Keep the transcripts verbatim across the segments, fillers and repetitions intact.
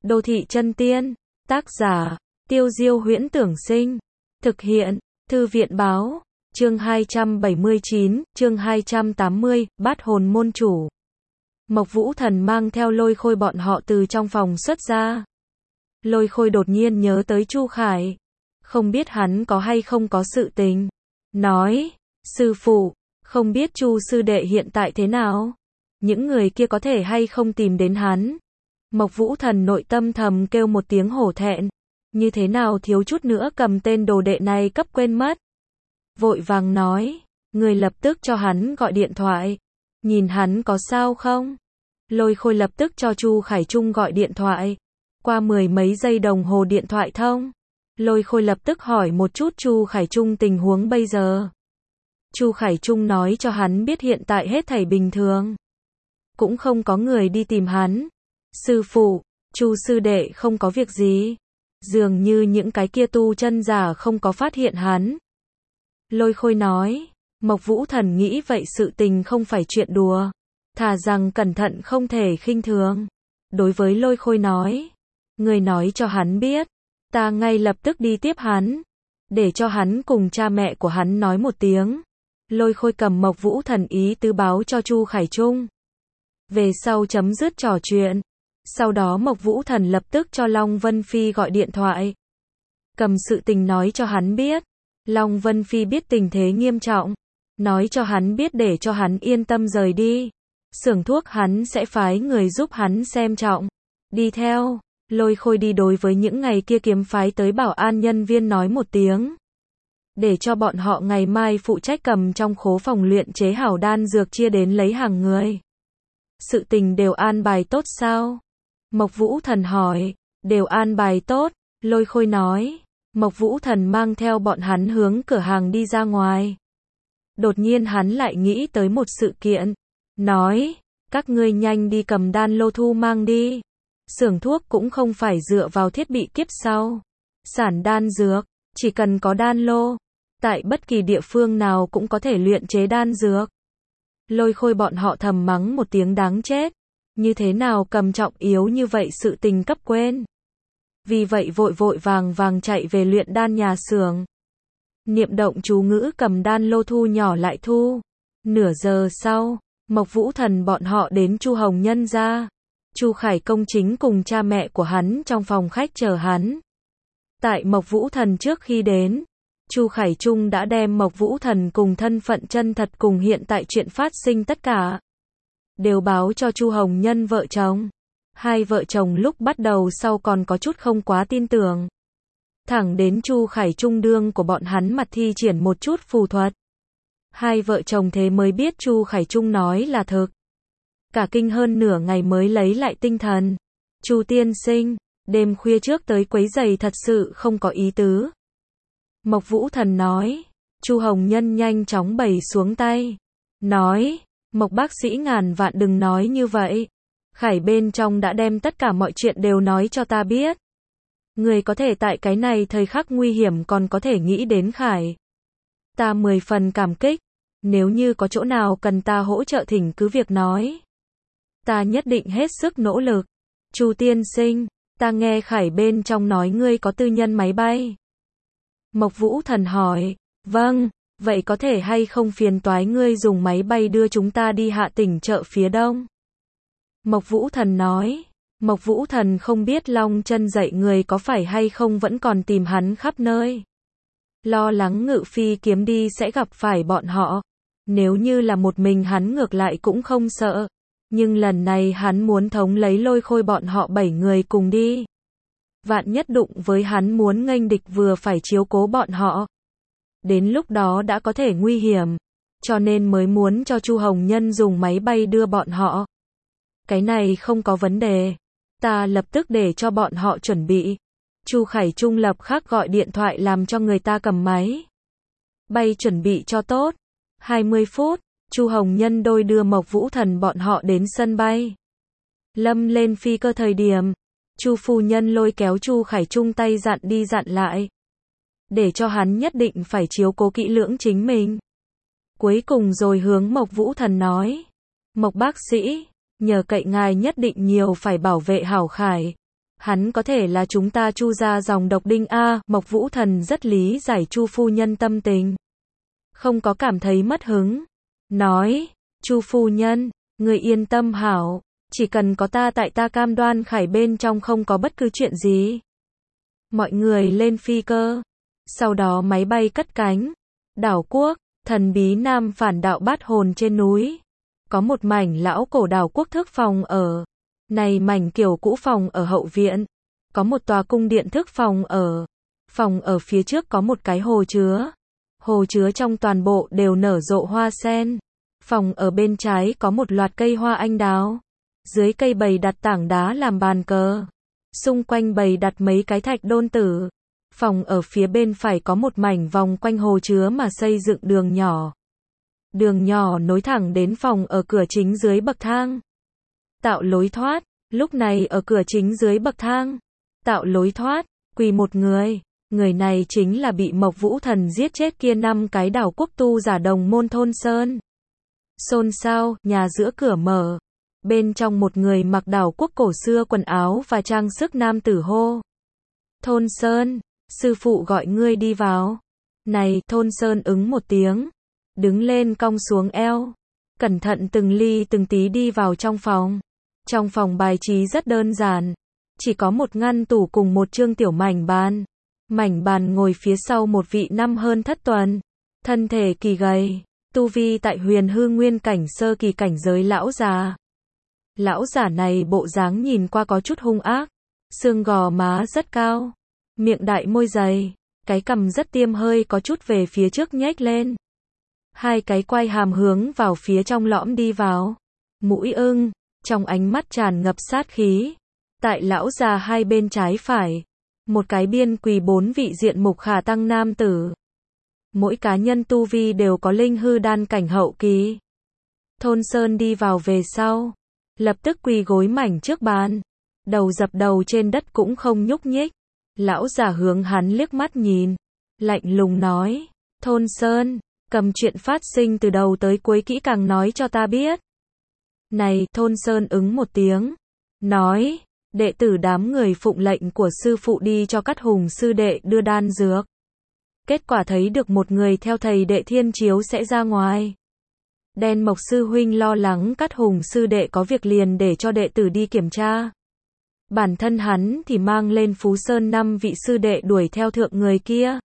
Đô thị chân tiên, tác giả, Tiêu Diêu Huyễn Tưởng Sinh, thực hiện, Thư viện Báo, chương hai trăm bảy mươi chín, chương hai trăm tám mươi, Bát hồn môn chủ. Mộc Vũ Thần mang theo Lôi Khôi bọn họ từ trong phòng xuất ra. Lôi Khôi đột nhiên nhớ tới Chu Khải, không biết hắn có hay không có sự tình. Nói, sư phụ, không biết Chu sư đệ hiện tại thế nào? Những người kia có thể hay không tìm đến hắn? Mộc Vũ Thần nội tâm thầm kêu một tiếng hổ thẹn, như thế nào thiếu chút nữa cầm tên đồ đệ này cấp quên mất. Vội vàng nói, người lập tức cho hắn gọi điện thoại, nhìn hắn có sao không? Lôi Khôi lập tức cho Chu Khải Trung gọi điện thoại. Qua mười mấy giây đồng hồ điện thoại thông, Lôi Khôi lập tức hỏi một chút Chu Khải Trung tình huống bây giờ. Chu Khải Trung nói cho hắn biết hiện tại hết thảy bình thường, cũng không có người đi tìm hắn. Sư phụ, Chu sư đệ không có việc gì, dường như những cái kia tu chân giả không có phát hiện hắn. Lôi Khôi nói, Mộc Vũ Thần nghĩ vậy sự tình không phải chuyện đùa, thà rằng cẩn thận không thể khinh thường. Đối với Lôi Khôi nói, người nói cho hắn biết, ta ngay lập tức đi tiếp hắn, để cho hắn cùng cha mẹ của hắn nói một tiếng. Lôi Khôi cầm Mộc Vũ Thần ý tứ báo cho Chu Khải Trung. Về sau chấm dứt trò chuyện, sau đó Mộc Vũ Thần lập tức cho Long Vân Phi gọi điện thoại, cầm sự tình nói cho hắn biết. Long Vân Phi biết tình thế nghiêm trọng, nói cho hắn biết để cho hắn yên tâm rời đi. Xưởng thuốc hắn sẽ phái người giúp hắn xem trọng. Đi theo, Lôi Khôi đi đối với những ngày kia kiếm phái tới bảo an nhân viên nói một tiếng, để cho bọn họ ngày mai phụ trách cầm trong khố phòng luyện chế hảo đan dược chia đến lấy hàng người. Sự tình đều an bài tốt sao? Mộc Vũ Thần hỏi. Đều an bài tốt, Lôi Khôi nói. Mộc Vũ Thần mang theo bọn hắn hướng cửa hàng đi ra ngoài. Đột nhiên hắn lại nghĩ tới một sự kiện, nói, các ngươi nhanh đi cầm đan lô thu mang đi. Xưởng thuốc cũng không phải dựa vào thiết bị kiếp sau, sản đan dược, chỉ cần có đan lô, tại bất kỳ địa phương nào cũng có thể luyện chế đan dược. Lôi Khôi bọn họ thầm mắng một tiếng đáng chết, như thế nào cầm trọng yếu như vậy sự tình cấp quên. Vì vậy vội vội vàng vàng chạy về luyện đan nhà xưởng. Niệm động chú ngữ cầm đan lô thu nhỏ lại thu. Nửa giờ sau, Mộc Vũ Thần bọn họ đến Chu Hồng Nhân ra. Chu Khải Công chính cùng cha mẹ của hắn trong phòng khách chờ hắn. Tại Mộc Vũ Thần trước khi đến, Chu Khải Trung đã đem Mộc Vũ Thần cùng thân phận chân thật cùng hiện tại chuyện phát sinh tất cả đều báo cho Chu Hồng Nhân vợ chồng. Hai vợ chồng lúc bắt đầu sau còn có chút không quá tin tưởng. Thẳng đến Chu Khải Trung đương của bọn hắn mặt thi triển một chút phù thuật, hai vợ chồng thế mới biết Chu Khải Trung nói là thực. Cả kinh hơn nửa ngày mới lấy lại tinh thần. Chu tiên sinh, đêm khuya trước tới quấy rầy thật sự không có ý tứ. Mộc Vũ Thần nói. Chu Hồng Nhân nhanh chóng bày xuống tay, nói, Mộc bác sĩ ngàn vạn đừng nói như vậy. Khải bên trong đã đem tất cả mọi chuyện đều nói cho ta biết. Người có thể tại cái này thời khắc nguy hiểm còn có thể nghĩ đến Khải, ta mười phần cảm kích. Nếu như có chỗ nào cần ta hỗ trợ thỉnh cứ việc nói, ta nhất định hết sức nỗ lực. Chu tiên sinh, ta nghe Khải bên trong nói ngươi có tư nhân máy bay. Mộc Vũ Thần hỏi. Vâng, vậy có thể hay không phiền toái ngươi dùng máy bay đưa chúng ta đi hạ tỉnh chợ phía đông? Mộc Vũ Thần nói. Mộc Vũ Thần không biết Long Chân dạy người có phải hay không vẫn còn tìm hắn khắp nơi, lo lắng Ngự Phi kiếm đi sẽ gặp phải bọn họ. Nếu như là một mình hắn ngược lại cũng không sợ, nhưng lần này hắn muốn thống lấy Lôi Khôi bọn họ bảy người cùng đi. Vạn nhất đụng với hắn muốn nghênh địch vừa phải chiếu cố bọn họ, đến lúc đó đã có thể nguy hiểm, cho nên mới muốn cho Chu Hồng Nhân dùng máy bay đưa bọn họ. Cái này không có vấn đề, ta lập tức để cho bọn họ chuẩn bị. Chu Khải Trung lập khắc gọi điện thoại làm cho người ta cầm máy bay chuẩn bị cho tốt. hai mươi phút, Chu Hồng Nhân đôi đưa Mộc Vũ Thần bọn họ đến sân bay. Lâm lên phi cơ thời điểm, Chu phu nhân lôi kéo Chu Khải Trung tay dặn đi dặn lại, để cho hắn nhất định phải chiếu cố kỹ lưỡng chính mình. Cuối cùng rồi hướng Mộc Vũ Thần nói, Mộc bác sĩ, nhờ cậy ngài nhất định nhiều phải bảo vệ hảo Khải. Hắn có thể là chúng ta Chu gia dòng độc đinh a, Mộc Vũ Thần rất lý giải Chu phu nhân tâm tình. Không có cảm thấy mất hứng. Nói, Chu phu nhân, người yên tâm hảo, chỉ cần có ta tại ta cam đoan khải bên trong không có bất cứ chuyện gì. Mọi người lên phi cơ. Sau đó máy bay cất cánh. Đảo quốc, thần bí nam phản đạo bát hồn trên núi. Có một mảnh lão cổ đảo quốc thức phòng ở. Này mảnh kiểu cũ phòng ở hậu viện. Có một tòa cung điện thức phòng ở. Phòng ở phía trước có một cái hồ chứa. Hồ chứa trong toàn bộ đều nở rộ hoa sen. Phòng ở bên trái có một loạt cây hoa anh đào. Dưới cây bày đặt tảng đá làm bàn cờ. Xung quanh bày đặt mấy cái thạch đôn tử. Phòng ở phía bên phải có một mảnh vòng quanh hồ chứa mà xây dựng đường nhỏ. Đường nhỏ nối thẳng đến phòng ở cửa chính dưới bậc thang. Tạo lối thoát. Lúc này ở cửa chính dưới bậc thang. Tạo lối thoát. Quỳ một người. Người này chính là bị Mộc Vũ Thần giết chết kia năm cái đảo quốc tu giả đồng môn Thôn Sơn. Xôn xao, nhà giữa cửa mở. Bên trong một người mặc đảo quốc cổ xưa quần áo và trang sức nam tử hô. Thôn Sơn, sư phụ gọi ngươi đi vào. Này, Thôn Sơn ứng một tiếng. Đứng lên cong xuống eo. Cẩn thận từng ly từng tí đi vào trong phòng. Trong phòng bài trí rất đơn giản. Chỉ có một ngăn tủ cùng một chương tiểu mảnh bàn. Mảnh bàn ngồi phía sau một vị năm hơn thất tuần. Thân thể kỳ gầy. Tu vi tại huyền hư nguyên cảnh sơ kỳ cảnh giới lão già. Lão giả này bộ dáng nhìn qua có chút hung ác. Xương gò má rất cao. Miệng đại môi dày. Cái cằm rất tiêm hơi có chút về phía trước nhếch lên. Hai cái quai hàm hướng vào phía trong lõm đi vào. Mũi ưng. Trong ánh mắt tràn ngập sát khí. Tại lão già hai bên trái phải. Một cái biên quỳ bốn vị diện mục khả tăng nam tử. Mỗi cá nhân tu vi đều có linh hư đan cảnh hậu kỳ. Thôn Sơn đi vào về sau. Lập tức quỳ gối mảnh trước bàn. Đầu dập đầu trên đất cũng không nhúc nhích. Lão già hướng hắn liếc mắt nhìn. Lạnh lùng nói. Thôn Sơn, cầm chuyện phát sinh từ đầu tới cuối kỹ càng nói cho ta biết. Này, Thôn Sơn ứng một tiếng. Nói. Đệ tử đám người phụng lệnh của sư phụ đi cho Cát Hùng sư đệ đưa đan dược. Kết quả thấy được một người theo thầy đệ thiên chiếu sẽ ra ngoài. Đen Mộc sư huynh lo lắng Cát Hùng sư đệ có việc liền để cho đệ tử đi kiểm tra. Bản thân hắn thì mang lên Phú Sơn năm vị sư đệ đuổi theo thượng người kia.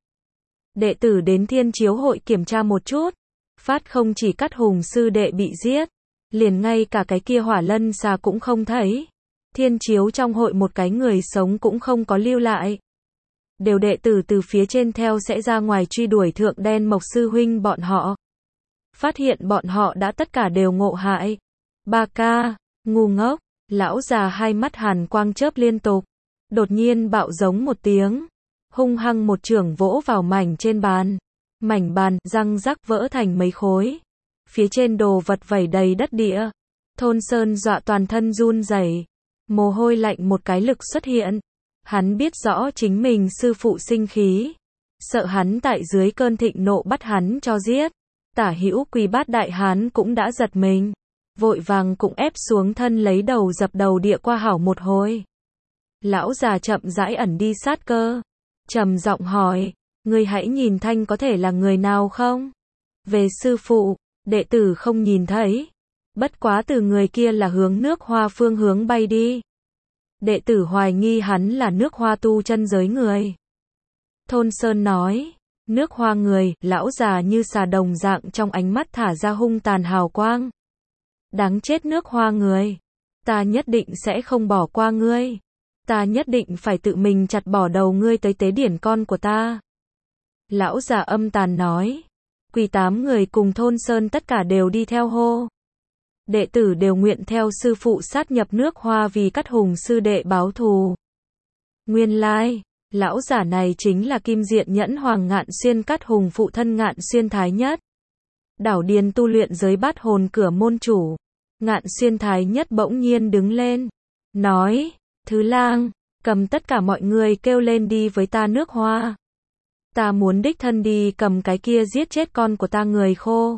Đệ tử đến thiên chiếu hội kiểm tra một chút. Phát không chỉ Cát Hùng sư đệ bị giết. Liền ngay cả cái kia hỏa lân xà cũng không thấy. Thiên chiếu trong hội một cái người sống cũng không có lưu lại. Đều đệ tử từ phía trên theo sẽ ra ngoài truy đuổi thượng Đen Mộc sư huynh bọn họ. Phát hiện bọn họ đã tất cả đều ngộ hại. Ba ca, ngu ngốc, lão già hai mắt hàn quang chớp liên tục. Đột nhiên bạo giống một tiếng. Hung hăng một chưởng vỗ vào mảnh trên bàn. Mảnh bàn răng rắc vỡ thành mấy khối. Phía trên đồ vật vẩy đầy đất địa. Thôn Sơn dọa toàn thân run rẩy. Mồ hôi lạnh một cái lực xuất hiện. Hắn biết rõ chính mình sư phụ sinh khí. Sợ hắn tại dưới cơn thịnh nộ bắt hắn cho giết. Tả hữu quỳ bát đại hán cũng đã giật mình. Vội vàng cũng ép xuống thân lấy đầu dập đầu địa qua hảo một hồi. Lão già chậm rãi ẩn đi sát cơ. Trầm giọng hỏi. Ngươi hãy nhìn thanh có thể là người nào không? Về sư phụ, đệ tử không nhìn thấy. Bất quá từ người kia là hướng nước hoa phương hướng bay đi. Đệ tử hoài nghi hắn là nước hoa tu chân giới người. Thôn Sơn nói. Nước hoa người, lão già như xà đồng dạng trong ánh mắt thả ra hung tàn hào quang. Đáng chết nước hoa người. Ta nhất định sẽ không bỏ qua ngươi. Ta nhất định phải tự mình chặt bỏ đầu ngươi tới tế điển con của ta. Lão già âm tàn nói. Quỳ tám người cùng Thôn Sơn tất cả đều đi theo hô. Đệ tử đều nguyện theo sư phụ sát nhập nước hoa vì Cát Hùng sư đệ báo thù. Nguyên lai, lão giả này chính là Kim Diện Nhẫn Hoàng Ngạn Xuyên Cát Hùng phụ thân Ngạn Xuyên Thái Nhất. Đảo điền tu luyện giới bát hồn cửa môn chủ. Ngạn Xuyên Thái Nhất bỗng nhiên đứng lên. Nói, Thứ Lang, cầm tất cả mọi người kêu lên đi với ta nước hoa. Ta muốn đích thân đi cầm cái kia giết chết con của ta người khô.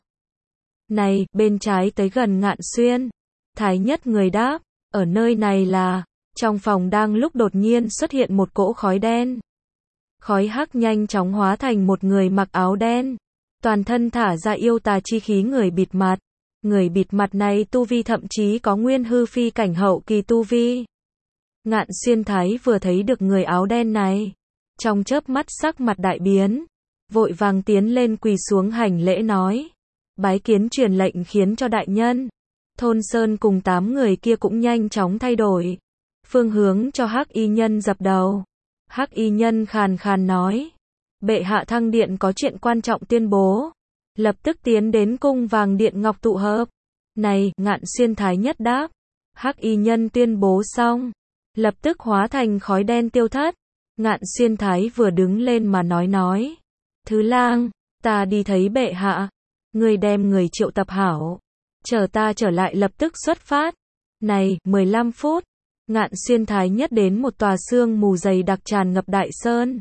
Này, bên trái tới gần Ngạn Xuyên. Thái Nhất người đáp, ở nơi này là, Trong phòng đang lúc đột nhiên xuất hiện một cỗ khói đen. Khói hắc nhanh chóng hóa thành một người mặc áo đen. Toàn thân thả ra yêu tà chi khí người bịt mặt. Người bịt mặt này tu vi thậm chí có nguyên hư phi cảnh hậu kỳ tu vi. Ngạn Xuyên Thái vừa thấy được người áo đen này. Trong chớp mắt sắc mặt đại biến. Vội vàng tiến lên quỳ xuống hành lễ nói. Bái kiến truyền lệnh khiến cho đại nhân. Thôn Sơn cùng tám người kia cũng nhanh chóng thay đổi. Phương hướng cho Hắc Y Nhân dập đầu. Hắc Y Nhân khàn khàn nói. Bệ hạ Thăng Điện có chuyện quan trọng tuyên bố. Lập tức tiến đến cung vàng điện ngọc tụ hợp. Này, Ngạn Xuyên Thái nhất đáp. Hắc Y Nhân tuyên bố xong. Lập tức hóa thành khói đen tiêu thất. Ngạn Xuyên Thái vừa đứng lên mà nói nói. Thứ lang, ta đi thấy bệ hạ. Người đem người triệu tập hảo. Chờ ta trở lại lập tức xuất phát. Này, mười lăm phút. Ngạn Xuyên Thái nhất đến một tòa sương mù dày đặc tràn ngập đại sơn.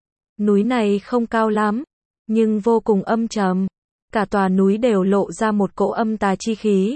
Núi này không cao lắm, nhưng vô cùng âm trầm. Cả tòa núi đều lộ ra một cỗ âm tà chi khí.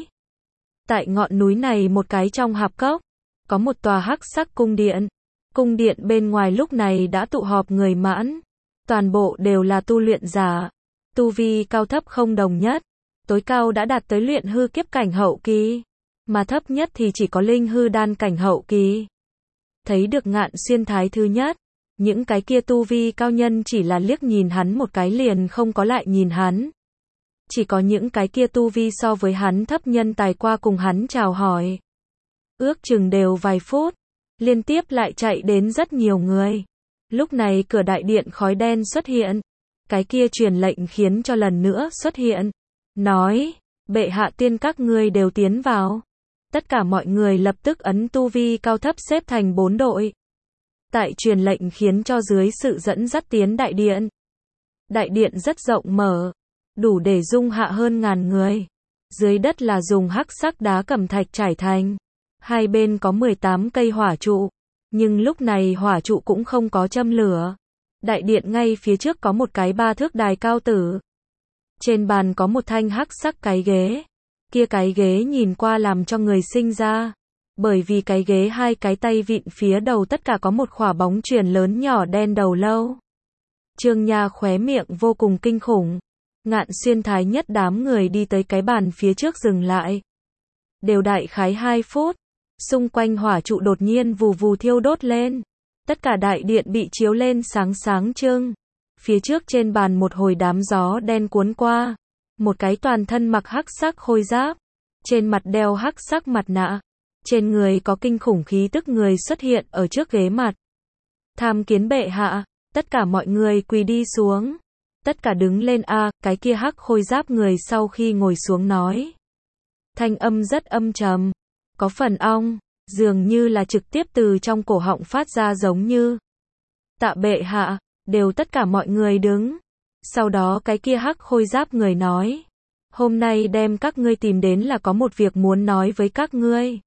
Tại ngọn núi này một cái trong hạp cốc, có một tòa hắc sắc cung điện. Cung điện bên ngoài lúc này đã tụ họp người mãn. Toàn bộ đều là tu luyện giả. Tu vi cao thấp không đồng nhất. Tối cao đã đạt tới luyện hư kiếp cảnh hậu kỳ. Mà thấp nhất thì chỉ có linh hư đan cảnh hậu kỳ. Thấy được Ngạn Xuyên Thái thứ nhất. Những cái kia tu vi cao nhân chỉ là liếc nhìn hắn một cái liền không có lại nhìn hắn. Chỉ có những cái kia tu vi so với hắn thấp nhân tài qua cùng hắn chào hỏi. Ước chừng đều vài phút. Liên tiếp lại chạy đến rất nhiều người. Lúc này cửa đại điện khói đen xuất hiện. Cái kia truyền lệnh khiến cho lần nữa xuất hiện. Nói, bệ hạ tiên các ngươi đều tiến vào. Tất cả mọi người lập tức ấn tu vi cao thấp xếp thành bốn đội. Tại truyền lệnh khiến cho dưới sự dẫn dắt tiến đại điện. Đại điện rất rộng mở. Đủ để dung hạ hơn ngàn người. Dưới đất là dùng hắc sắc đá cẩm thạch trải thành. Hai bên có mười tám cây hỏa trụ. Nhưng lúc này hỏa trụ cũng không có châm lửa. Đại điện ngay phía trước có một cái ba thước đài cao tử. Trên bàn có một thanh hắc sắc cái ghế. Kia cái ghế nhìn qua làm cho người sinh ra. Bởi vì cái ghế hai cái tay vịn phía đầu tất cả có một khỏa bóng chuyền lớn nhỏ đen đầu lâu. Trương Nha khóe miệng vô cùng kinh khủng. Ngạn Xuyên Thái nhất đám người đi tới cái bàn phía trước dừng lại. Đều đại khái hai phút. Xung quanh hỏa trụ đột nhiên vù vù thiêu đốt lên. Tất cả đại điện bị chiếu lên sáng sáng trưng. Phía trước trên bàn một hồi đám gió đen cuốn qua. Một cái toàn thân mặc hắc sắc khôi giáp. Trên mặt đeo hắc sắc mặt nạ. Trên người có kinh khủng khí tức người xuất hiện ở trước ghế mặt. Tham kiến bệ hạ. Tất cả mọi người quỳ đi xuống. Tất cả đứng lên a à, cái kia hắc khôi giáp người sau khi ngồi xuống nói. Thanh âm rất âm trầm. Có phần ong. Dường như là trực tiếp từ trong cổ họng phát ra giống như. Tạ bệ hạ. Đều tất cả mọi người đứng. Sau đó cái kia hắc khôi giáp người nói. Hôm nay đem các ngươi tìm đến là có một việc muốn nói với các ngươi.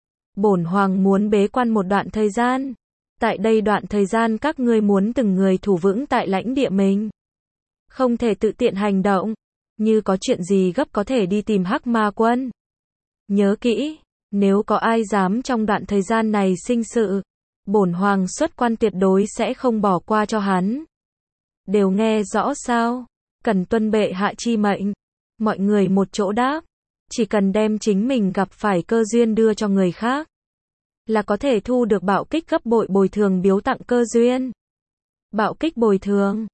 Bổn hoàng muốn bế quan một đoạn thời gian. Tại đây đoạn thời gian các ngươi muốn từng người thủ vững tại lãnh địa mình. Không thể tự tiện hành động. Như có chuyện gì gấp có thể đi tìm Hắc Ma Quân. Nhớ kỹ, nếu có ai dám trong đoạn thời gian này sinh sự, bổn hoàng xuất quan tuyệt đối sẽ không bỏ qua cho hắn. Đều nghe rõ sao? Cần tuân bệ hạ chi mệnh. Mọi người một chỗ đáp. Chỉ cần đem chính mình gặp phải cơ duyên đưa cho người khác, là có thể thu được bạo kích gấp bội bồi thường biếu tặng cơ duyên. Bạo kích bồi thường.